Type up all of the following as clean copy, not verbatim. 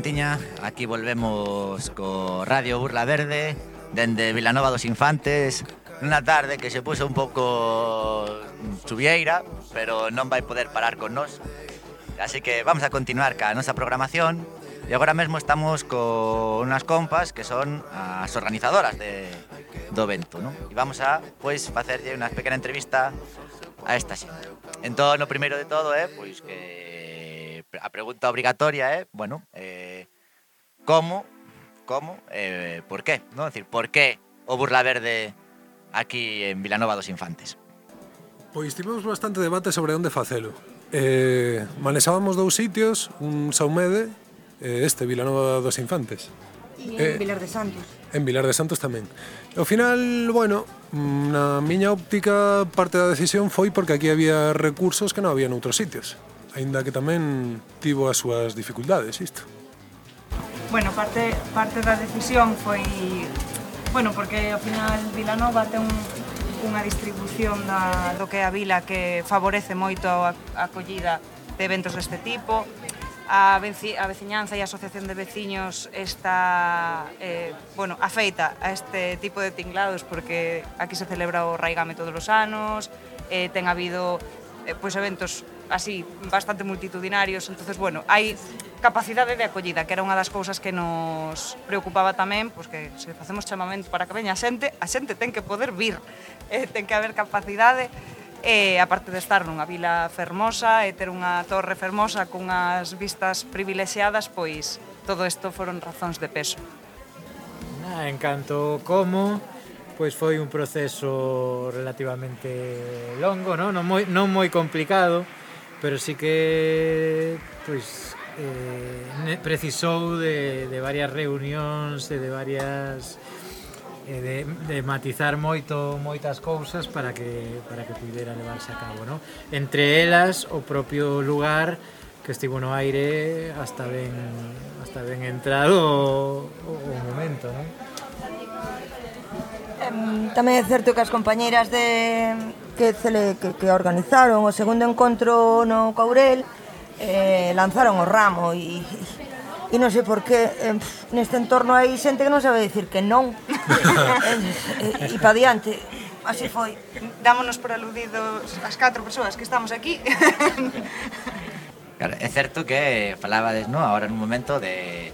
xentiña, aquí volvemos co Radio Burla Verde dende Vilanova dos Infantes nunha tarde que se puso un pouco chuvieira, pero non vai poder parar con nós. Así que vamos a continuar ca nosa programación e agora mesmo estamos con unhas compas que son as organizadoras do evento, non? E vamos a, pois, facerlle unha pequena entrevista a esta xente. Entón, o primeiro de todo é, pois, que a pregunta obrigatoria é, bueno, como, por qué, non? É dicir, por qué o Burla Verde aquí en Vilanova dos Infantes? Pois tivemos bastante debate sobre onde facelo. Manexábamos dous sitios, un Saumede e Vilanova dos Infantes. E en Vilar de Santos. En Vilar de Santos tamén. Ao final, bueno, na miña óptica parte da decisión foi porque aquí había recursos que non había noutros sitios. Aínda que tamén tivo as súas dificultades isto. Bueno, parte da decisión foi... Bueno, porque ao final Vilanova ten unha distribución do que é a vila que favorece moito a acollida de eventos deste tipo. A veciñanza e a asociación de veciños está afeita a este tipo de tinglados porque aquí se celebra o Raigame todos os anos, ten habido eventos así bastante multitudinarios, entonces bueno, hai capacidade de acollida, que era unha das cousas que nos preocupaba tamén, pois que se facemos chamamento para que veña a xente ten que poder vir, ten que haber capacidade. E aparte de estar nunha vila fermosa e ter unha torre fermosa con unhas vistas privilexiadas, pois todo isto foron razóns de peso. En canto como, pois foi un proceso relativamente longo, non moi complicado, pero sí que pois precisou de varias reunións e de varias de matizar moitas cousas para que pudera levarse a cabo, non? Entre elas o propio lugar que estivo no aire hasta ben entrado o momento, non? Tamén é certo que as compañeiras que organizaron o segundo encontro no Courel lanzaron o ramo e non sei por que neste entorno hai xente que non sabe dicir que non e pa diante, así foi. Dámonos por aludidos as 4 persoas que estamos aquí. Claro, é certo que falabades, non, agora nun momento do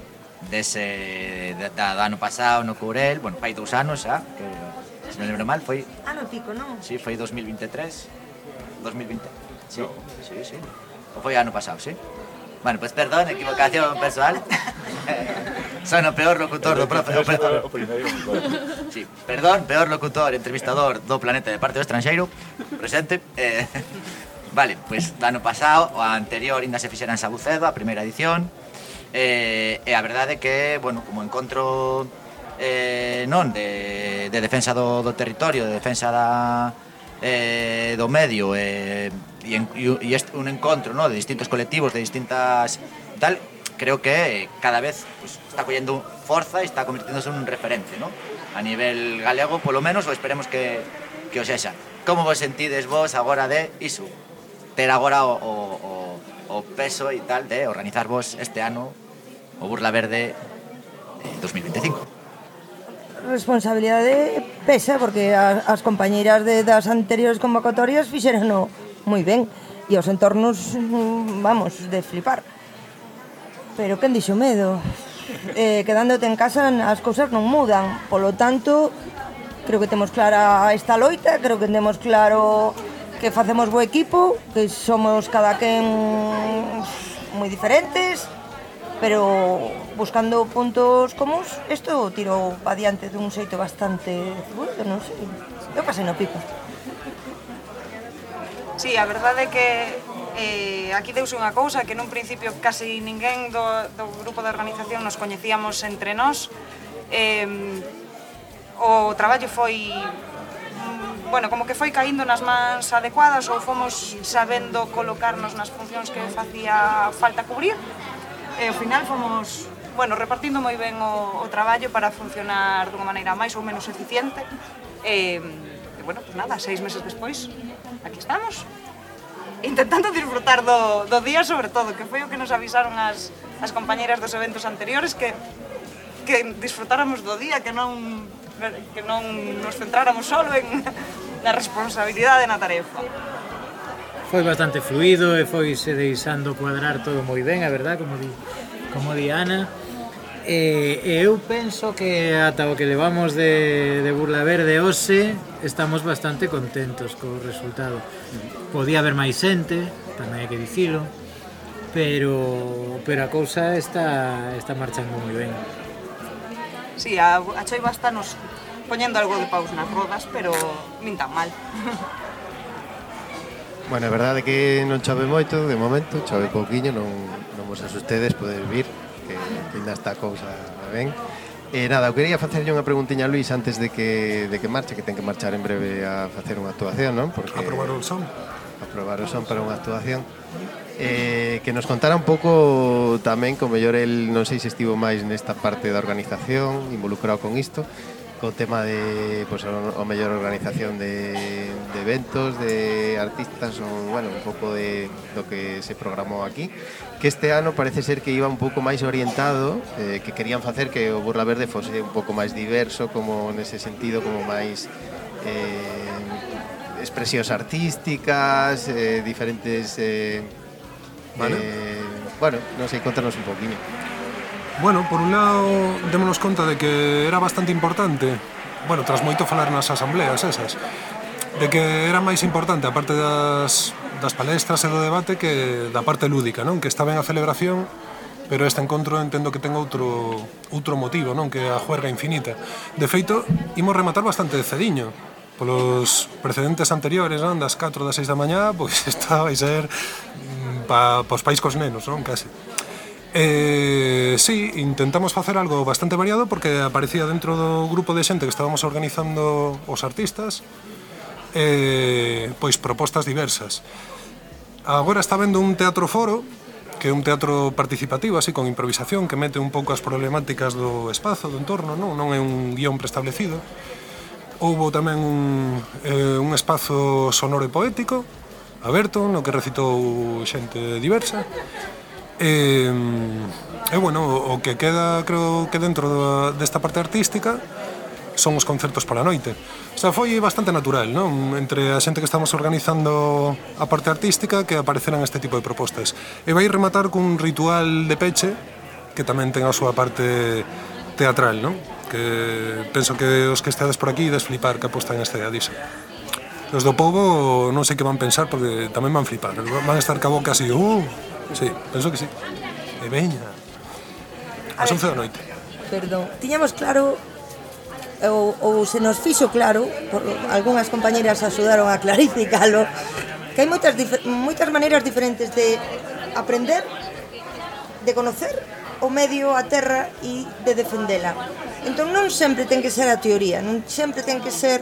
ano pasado no Courel, bueno, fai 2 anos xa, que se non lembro mal, foi... Ano pico, non? Sí, foi 2023, 2020, sí. O foi ano pasado, sí? Bueno, pues perdón, equivocación persoal. Son o peor locutor do Sí, perdón, peor locutor, entrevistador do planeta de parte do estranxeiro, presente. Vale, pues do ano pasado, o anterior ainda se fixera en Sabucedo, a primeira edición. E a verdade é que, bueno, como encontro de defensa do territorio, de defensa do medio e un encontro, ¿no?, de distintos colectivos, de distintas tal, creo que cada vez pues, está collendo forza e está convirtiéndose en un referente, ¿no?, a nivel galego, polo menos, ou esperemos que o sexa. Como vos sentides vos agora de iso, ter agora o peso e tal de organizar vos este ano o Burla Verde 2025? Responsabilidade pesa porque as compañeiras das anteriores convocatorias fixeron moi ben e os entornos, vamos, de flipar. Pero quen dixo medo? Quedándote en casa as cousas non mudan, polo tanto creo que temos clara esta loita, creo que temos claro que facemos bo equipo, que somos cada quen moi diferentes, pero buscando puntos comuns, isto tirou adiante dun xeito bastante fluido, non sei. Eu pasei no pico. Sí, a verdade é que aquí deuse unha cousa que nun principio casi ninguén do grupo de organización nos coñecíamos entre nós. O traballo foi, bueno, como que foi caíndo nas mans adecuadas ou fomos sabendo colocarnos nas funcións que facía falta cubrir. E ao final fomos, bueno, repartindo moi ben o traballo para funcionar dunha maneira máis ou menos eficiente. E bueno, pues nada, 6 meses despois, aquí estamos, intentando disfrutar do día sobre todo, que foi o que nos avisaron as as compañeiras dos eventos anteriores que disfrutáramos do día, que non nos centráramos solo na responsabilidade na tarefa. Foi bastante fluido e foise deixando cuadrar todo moi ben, a verdad, como di Ana. E eu penso que ata o que levamos de Burla Verde hoxe estamos bastante contentos co resultado. Podía haber máis xente, tamén hai que dicilo, pero a cousa está marchando moi ben. Sí, a choiva está nos poñendo algo de paus nas rodas, pero nin tan mal. Bueno, a verdade é que non chove moito, de momento, chove pouquiño, non vos asustedes, poder vir, que ainda está a cousa ben. Nada, eu quería facerlle unha preguntiña a Luís antes de que marche, que ten que marchar en breve a facer unha actuación, non? Porque A probar o son. A probar o son para unha actuación. Que nos contara un pouco tamén, co mellor el non sei se estivo máis nesta parte da organización, involucrado con isto, co tema de, pues, o mellor organización de eventos, de artistas, ou, bueno, un pouco do que se programou aquí, que este ano parece ser que iba un pouco máis orientado, que querían facer que o Burla Verde fose un pouco máis diverso, como nese sentido, como máis expresións artísticas, diferentes... Vale. Bueno, non sei, contanos un poquinho. Bueno, por un lado, démonos conta de que era bastante importante, bueno, tras moito falar nas asambleas esas, de que era máis importante, aparte das palestras e do debate, que da parte lúdica, non? Que está ben a celebración, pero este encontro entendo que ten outro motivo, non? Que é a juerga infinita. De feito, imos rematar bastante cediño. Polos precedentes anteriores, non? Das 4 das 6 da mañá, pois esta vai ser pos pais cos nenos, non? Case. Sí, intentamos facer algo bastante variado porque aparecía dentro do grupo de xente que estábamos organizando os artistas pois propostas diversas. Agora está vendo un teatro foro, que é un teatro participativo, así con improvisación, que mete un pouco as problemáticas do espazo, do entorno, non é un guión preestablecido. Houbo tamén un espazo sonoro e poético aberto, no que recitou xente diversa. E bueno, o que queda, creo que dentro desta parte artística son os concertos pola noite. O sea, foi bastante natural, non? Entre a xente que estamos organizando a parte artística que apareceran este tipo de propostas. E vai rematar cun ritual de peche que tamén ten a súa parte teatral, non? Que penso que os que estades por aquí ides flipar que apostan esta idea diso. Os do povo non sei que van pensar porque tamén van flipar. Van estar ca boca así, sí, penso que sí. E veña. As 11 da noite. Perdón, tiñamos claro ou se nos fixo claro, por algunhas compañeras axudaron a clarificalo, que hai moitas maneiras diferentes de aprender, de conocer o medio, a terra e de defendela. Entón non sempre ten que ser a teoría, non sempre ten que ser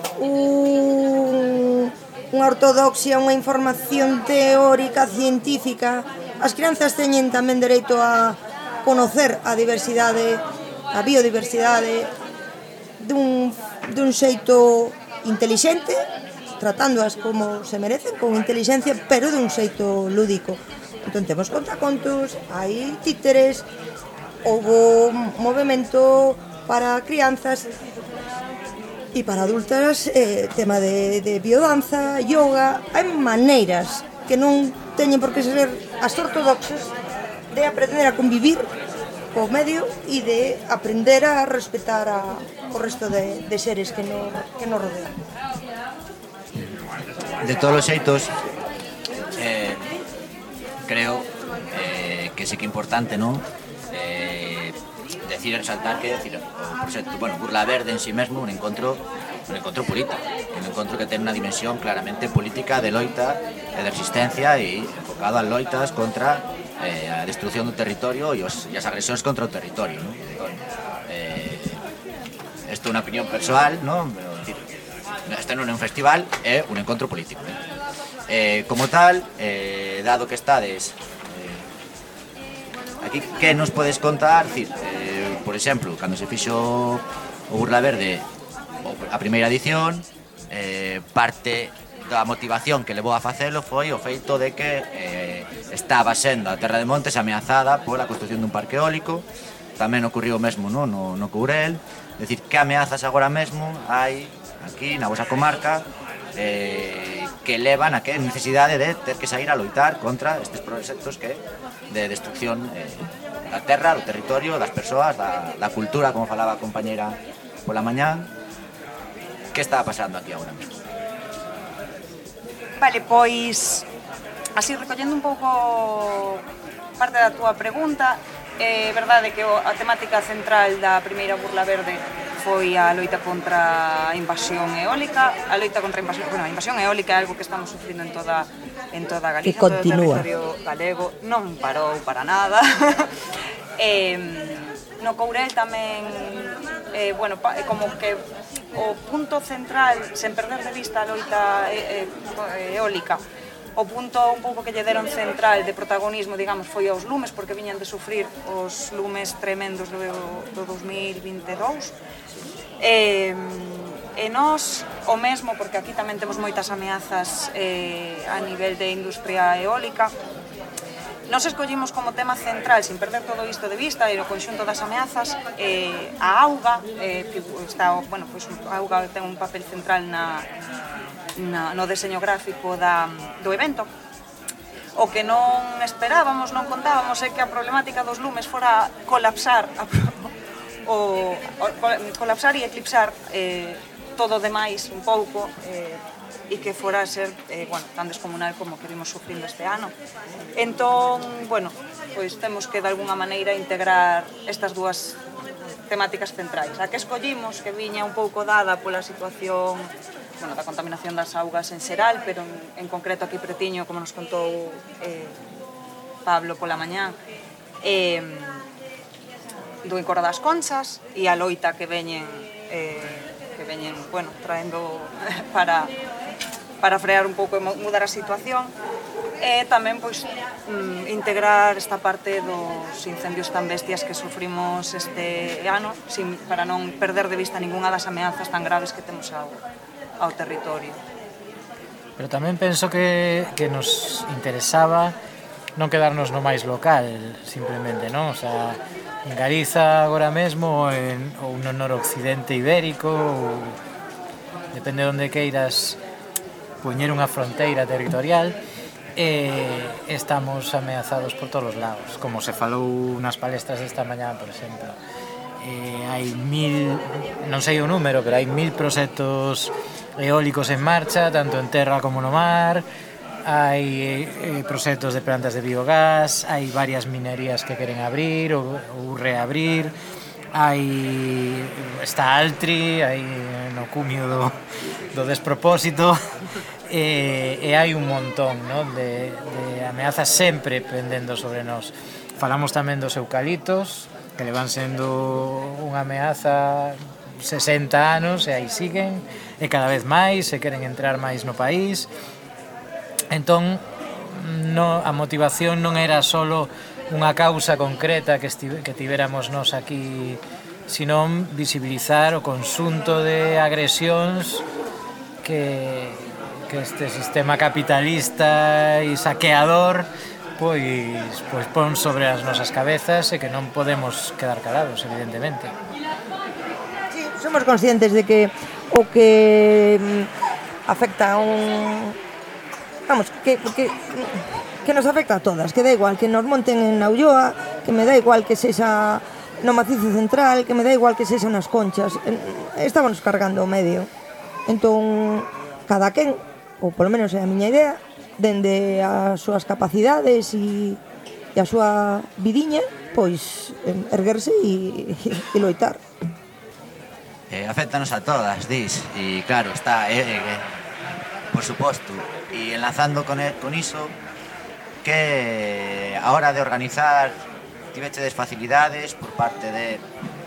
unha ortodoxia, unha información teórica, científica. As crianzas teñen tamén dereito a conocer a diversidade, a biodiversidade dun xeito intelixente, tratándoas como se merecen, con inteligencia, pero dun xeito lúdico. Entón temos contacontos, hai títeres, houbo movimento para crianzas e para adultas, tema de biodanza, yoga. Hai maneiras que non teñen por que ser as ortodoxas de aprender a convivir co medio e de aprender a respetar o resto de seres que nos rodean. De todos os xeitos, creo que sí que é importante, non? Decir, resaltar que decir, o proxecto, bueno, Burla Verde en sí mesmo un encontro político, un encontro que ten unha dimensión claramente política de loita e de resistencia e enfocado a loitas contra a destrucción do territorio e as agresións contra o territorio, ¿no? Isto é unha opinión persoal, ¿no? Pero, decir, este non é un festival, é un encontro político, ¿no? Como tal, dado que estades aquí, que nos podes contar? Decir, por exemplo, cando se fixo o Burla Verde a primeira edición, parte da motivación que levou a facelo foi o feito de que estaba sendo a Terra de Montes ameazada pola construción dun parque eólico. Tamén ocurriu o mesmo no Courel. É dicir, que ameazas agora mesmo hai aquí na vosa comarca que levan a que necesidade de ter que sair a loitar contra estes proxectos que de destrucción da terra, do territorio, das persoas, da cultura, como falaba a compañeira pola mañá. Que está pasando aquí agora mesmo? Vale, pois así recollendo un pouco parte da túa pregunta, é verdade que a temática central da primeira Burla Verde foi a loita contra a invasión eólica. A loita contra a invasión eólica é algo que estamos sufrindo en toda Galicia, que continúa. todo o territorio galego, non parou para nada. No Courel tamén, como que o punto central, sen perder de vista a loita eólica, o punto un pouco que lle deron central de protagonismo, digamos, foi aos lumes, porque viñan de sufrir os lumes tremendos do 2022. E nós, o mesmo, porque aquí tamén temos moitas ameazas a nivel de industria eólica, nos escollimos como tema central, sin perder todo isto de vista e o conxunto das ameazas, a auga, a auga ten un papel central no deseño gráfico do evento. O que non esperábamos, non contábamos, é que a problemática dos lumes fora colapsar e eclipsar todo o demais un pouco, e que fora a ser tan descomunal como que vimos sufrindo este ano. Entón, pois temos que de alguna maneira integrar estas dúas temáticas centrais. A que escollimos, que viña un pouco dada pola situación da contaminación das augas en xeral, pero en concreto aquí pretiño, como nos contou Pablo pola mañá, do Encoro das Conchas e a loita que veñen traendo para frear un pouco e mudar a situación, e tamén pois integrar esta parte dos incendios tan bestias que sufrimos este ano, para non perder de vista ningunha das ameazas tan graves que temos ao territorio. Pero tamén penso que nos interesaba non quedarnos no máis local, simplemente, non? O sea, en Galiza agora mesmo, ou no noroccidente ibérico, ou depende de onde queiras poñer unha fronteira territorial, estamos ameazados por todos os lados, como se falou nas palestras desta mañá, por exemplo. Hai 1000, non sei o número, pero hai 1000 proxectos eólicos en marcha, tanto en terra como no mar. Hai proxectos de plantas de biogás, hai varias minerías que queren abrir ou reabrir, está Altri, hai no cumio do despropósito, e hai un montón, non, de ameazas sempre pendendo sobre nós. Falamos tamén dos eucaliptos, que le van sendo unha ameaza 60 anos e aí siguen, e cada vez máis, se queren entrar máis no país. Entón, a motivación non era só unha causa concreta que tivéramos nós aquí, senón visibilizar o conxunto de agresións que este sistema capitalista e saqueador pois pon sobre as nosas cabezas e que non podemos quedar calados, evidentemente. Sí, somos conscientes de que o que afecta a un... Vamos, que nos afecta a todas, que da igual que nos monten en Ulloa, que me da igual que sexa no Macizo Central, que me da igual que sexa nas Conchas, estábamos cargando o medio. Entón, cada quen, ou polo menos é a miña idea, dende as súas capacidades e a súa vidiña, pois erguerse e loitar. Afectanos a todas, dis, e claro, está, por suposto, e enlazando con iso, que a hora de organizar tivechedes facilidades por parte de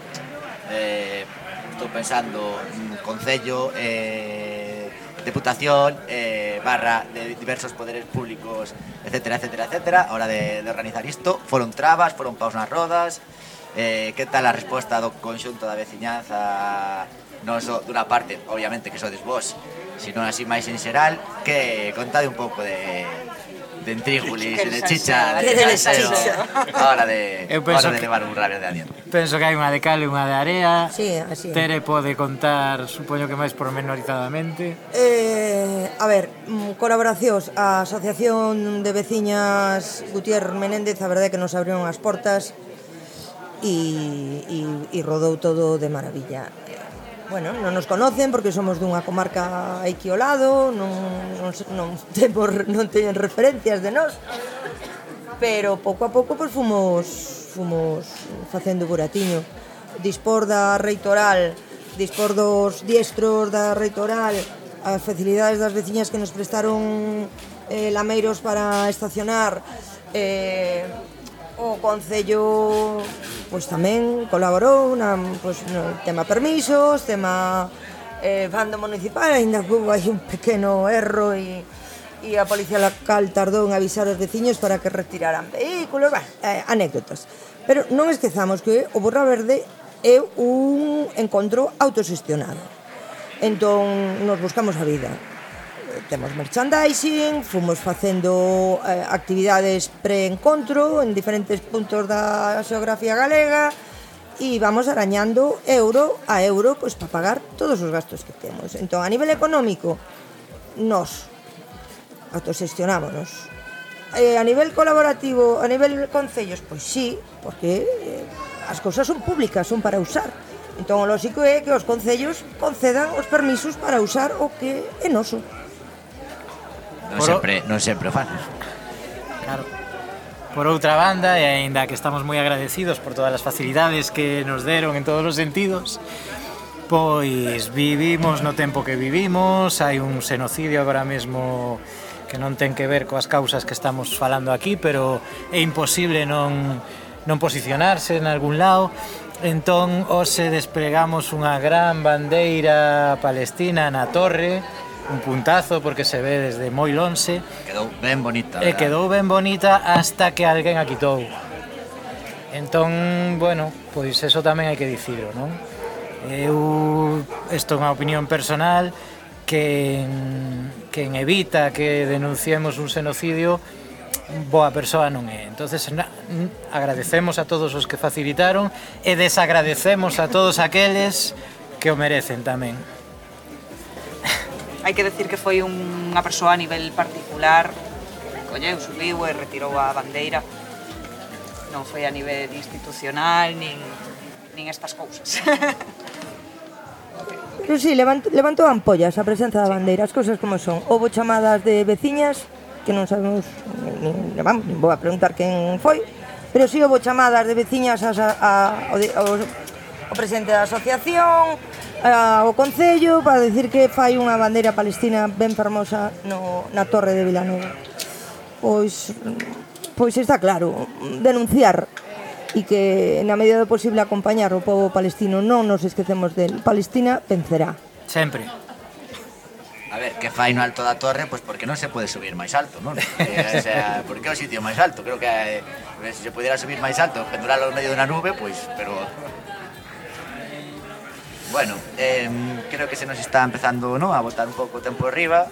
estou pensando Concello, Deputación, barra de diversos poderes públicos, etcétera, etcétera, etcétera, a hora de organizar isto? Foron trabas, foron paus nas rodas? Que tal a resposta do conxunto da veciñanza, non só dunha parte, obviamente, que sodes vos, sino así máis en xeral? Que contade un pouco de entríjulis, Que de de chicha, salseo. de Que de salseo, salseo. hora de levar Burla Verde adiante. Penso que hai unha de cal e unha de area. Sí, así é. Tere pode contar, supoño que máis pormenorizadamente. A ver, colaboracións. A Asociación de Veciñas Gutiérrez Menéndez, a verdade é que nos abriron as portas e rodou todo de maravilla. Bueno, non nos conocen porque somos dunha comarca aquí ao lado, non teñen referencias de nós, pero pouco a pouco pues, fomos facendo buratiño. Dispor da reitoral, dispor dos diestros da reitoral, as facilidades das veciñas que nos prestaron lameiros para estacionar, o Concello pois tamén colaborou no tema permisos, tema bando municipal, ainda que hubo aí un pequeno erro e a Policía Local tardou en avisar aos veciños para que retiraran vehículos, anécdotas. Pero non esquezamos que o Burla Verde é un encontro autoxestionado. Entón, nos buscamos a vida. Temos merchandising, fomos facendo actividades pre-encontro en diferentes puntos da xeografía galega e vamos arañando euro a euro pois, para pagar todos os gastos que temos. Entón, a nivel económico, nos autoxestionámonos. A nivel colaborativo, a nivel concellos, pois sí, porque as cousas son públicas, son para usar. Entón, o lógico é que os concellos concedan os permisos para usar o que é noso. Non sempre o fan. Claro. Por outra banda, e aínda que estamos moi agradecidos por todas as facilidades que nos deron en todos os sentidos, pois vivimos no tempo que vivimos, hai un xenocidio agora mesmo que non ten que ver coas causas que estamos falando aquí, pero é imposible non posicionarse en algún lado. Entón, hoxe desplegamos unha gran bandeira palestina na torre, un puntazo porque se ve desde moi lonxe. Quedou ben bonita. E quedou ben bonita hasta que alguén a quitou. Entón, bueno, pois eso tamén hai que dicirlo, non? Isto é unha opinión personal, que en evita que denunciemos un xenocidio, boa persoa non é. Entonces, agradecemos a todos os que facilitaron e desagradecemos a todos aqueles que o merecen tamén. Hai que decir que foi unha persoa a nivel particular que recolleu, subiu e retirou a bandeira. Non foi a nivel institucional nin estas cousas. Pero sí, levantou ampollas a presenza da bandeira, as cousas como son. Houbo chamadas de veciñas que non sabemos, nin vou a preguntar quen foi, pero sí houbo chamadas de veciñas ao presidente da asociación, ao Concello, para dicir que fai unha bandeira palestina ben fermosa na Torre de Vilanova. Pois está claro, denunciar e que na medida do posible acompañar o povo palestino, non nos esquecemos del. Palestina vencerá. Sempre. A ver, que fai no alto da torre, pois porque non se pode subir máis alto, non? O sea, porque é o sitio máis alto. Creo que se se pudiera subir máis alto, penduralo en medio dunha nube, pois, pero... Bueno, creo que se nos está empezando, ¿no?, a botar un pouco o tempo arriba.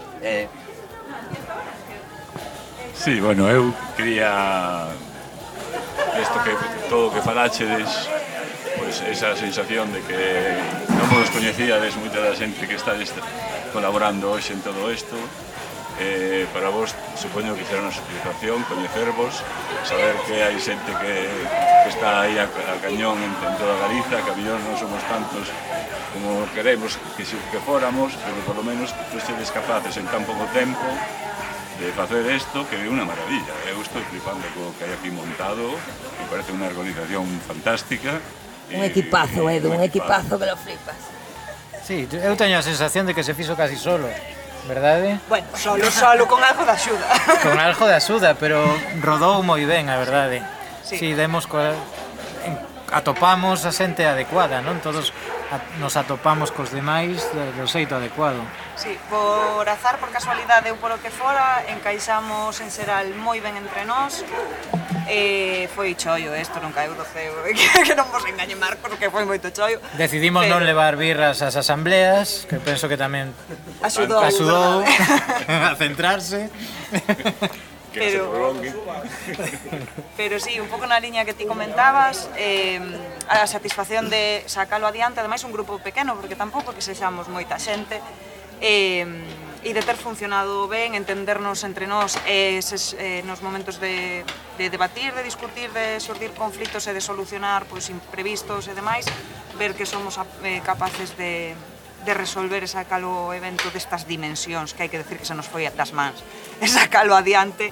Sí, bueno, eu quería isto que todo o que falachedes, pois esa sensación de que non vos coñecíades moita da xente que está colaborando hoxe en todo isto. Para vos, supoño que será unha satisfacción coñecervos, saber que hai xente que está aí a cañón en toda Galiza, que a mellor non somos tantos como queremos que fóramos, pero por lo menos que sedes capaces en tan pouco tempo de facer isto, que é unha maravilla. Eu estou flipando co que hai aquí montado, me parece unha organización fantástica. Un equipazo, Edu, un equipazo que lo flipas. Sí, eu teño a sensación de que se fixo casi solo, verdade? Bueno, solo, con algo de axuda. Con algo de axuda, pero rodou moi ben, a verdade. Sí. Atopamos a xente adecuada, non? Todos nos atopamos cos demais do xeito adecuado. Sí, por azar, por casualidade ou polo que fora, encaixamos en Seral moi ben entre nós. Foi chollo isto, non caeu do ceo, que non vos engañe Marcos, que foi moito chollo. Decidimos non levar birras ás asambleas, que penso que tamén axudou a centrarse. Que se prolongue. Pero sí, un pouco na liña que ti comentabas, a satisfacción de sacalo adiante, ademais un grupo pequeno, porque tampouco que sexamos moita xente, e de ter funcionado ben, entendernos entre nós, nos momentos de debatir, de discutir, de xurdir conflitos e de solucionar pois, imprevistos e demais, ver que somos capaces de resolver e sacalo evento destas dimensións, que hai que decir que se nos foi das mans, e sacalo adiante,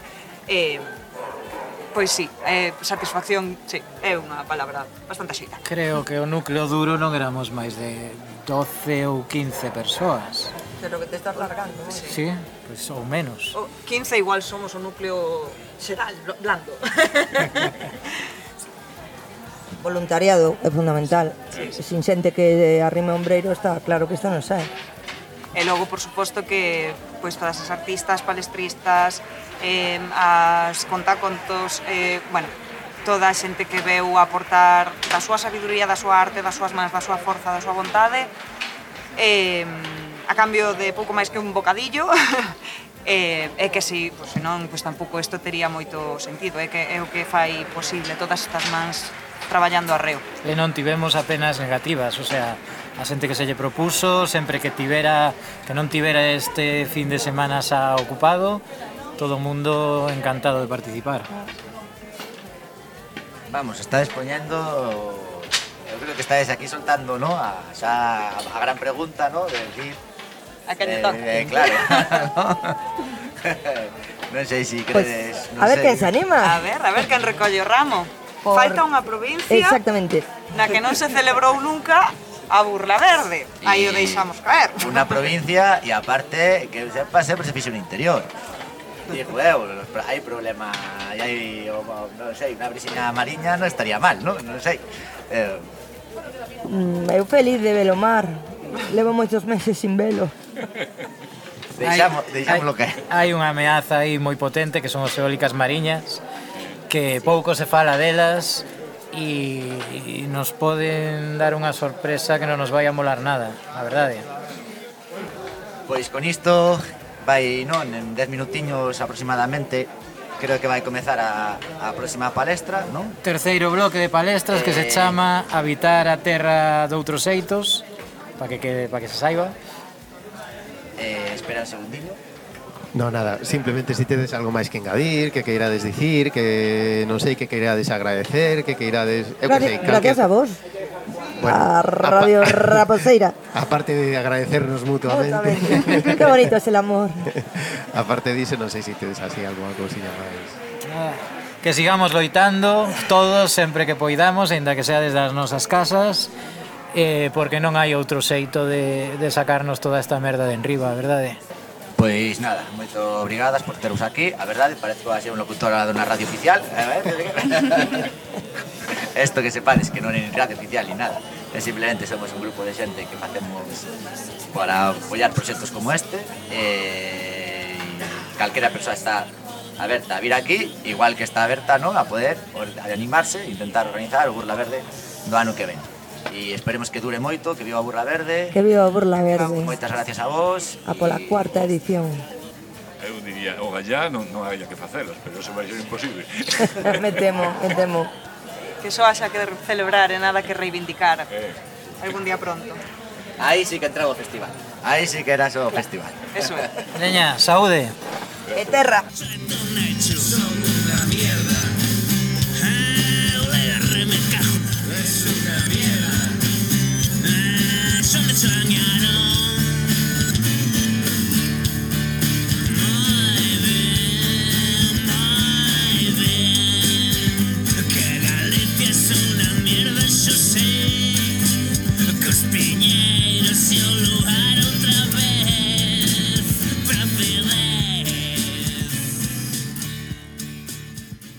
pois sí, satisfacción, sí, é unha palabra bastante xita. Creo que o núcleo duro non éramos máis de 12 ou 15 persoas. Pero que te estás largando, ¿no? Sí, pois ou menos. O 15 igual somos o núcleo xeral, blando. Voluntariado é fundamental. Sin xente que arrime ombreiro está claro que isto non sai. E logo, por suposto, que pois, todas as artistas, palestristas, as contacontos, bueno, toda a xente que veu aportar da súa sabiduría, da súa arte, das súas mans, da súa forza, da súa vontade, a cambio de pouco máis que un bocadillo, é que si, pois, senón, pois, tampouco isto tería moito sentido, é o que fai posible todas estas mans traballando arreo. E non tivemos apenas negativas, o sea, a xente que se lle propuso, sempre que non tivera este fin de semana xa ocupado, todo o mundo encantado de participar. Vamos, estáis poñendo... Eu creo que estáis aquí soltando, ¿no? A gran pregunta, ¿no? De decir... A que lle toque. Claro, non sei se credes... A ver quen se anima. A ver quen recolle o ramo. Falta unha provincia Exactamente. na que non se celebrou nunca a Burla Verde. Aí o deixamos caer. Una provincia e aparte que sepa sempre se fixo no interior. Digo, hai problema, hai, non sei, unha brisiña mariña non estaría mal, non? Non sei. Eu feliz de velo mar. Levo moitos meses sin velo. Deixámoslo caer. Hai unha ameaza aí moi potente que son as eólicas mariñas, que pouco se fala delas e nos poden dar unha sorpresa que non nos vai a molar nada, a verdade. Pois con isto vai, non, en 10 minutiños aproximadamente, creo que vai comezar a próxima palestra, non? Terceiro bloque de palestras que se chama Habitar a terra doutros xeitos, para que se saiba. Espera un segundinho. No, nada, simplemente si tedes algo máis que engadir, que queirades dicir, que non sei, que queirades agradecer, que queirades... Gracias a vos, bueno, a Radio Raposeira. Aparte de agradecernos mutuamente. Qué bonito es el amor. Aparte diso, non sei se tedes así alguna cousiña máis. Que sigamos loitando, todos, sempre que poidamos, aínda que sea desde as nosas casas, porque non hai outro xeito de sacarnos toda esta merda de enriba, a verdade? Pois nada, moito obrigadas por teros aquí. A verdade, parece que vai ser un locutor dunha radio oficial. Esto que sepades que non é radio oficial ni nada. Simplemente somos un grupo de xente que facemos para apoiar proxectos como este. Calquera persoa está aberta a vir aquí, igual que está aberta, ¿no?, a poder animarse e intentar organizar o Burla Verde do ano que ven. E esperemos que dure moito, que viva a Burla Verde. Que viva a Burla Verde. Moitas gracias a vos. A pola cuarta edición. Eu diría, o gallá non hai que facelas, pero eso vai ser imposible. me temo. Que só haxa que celebrar e nada que reivindicar. Algún día pronto. Aí sí que entraba o festival. Aí sí que era só o festival. Eso é. Leña, saúde. E terra.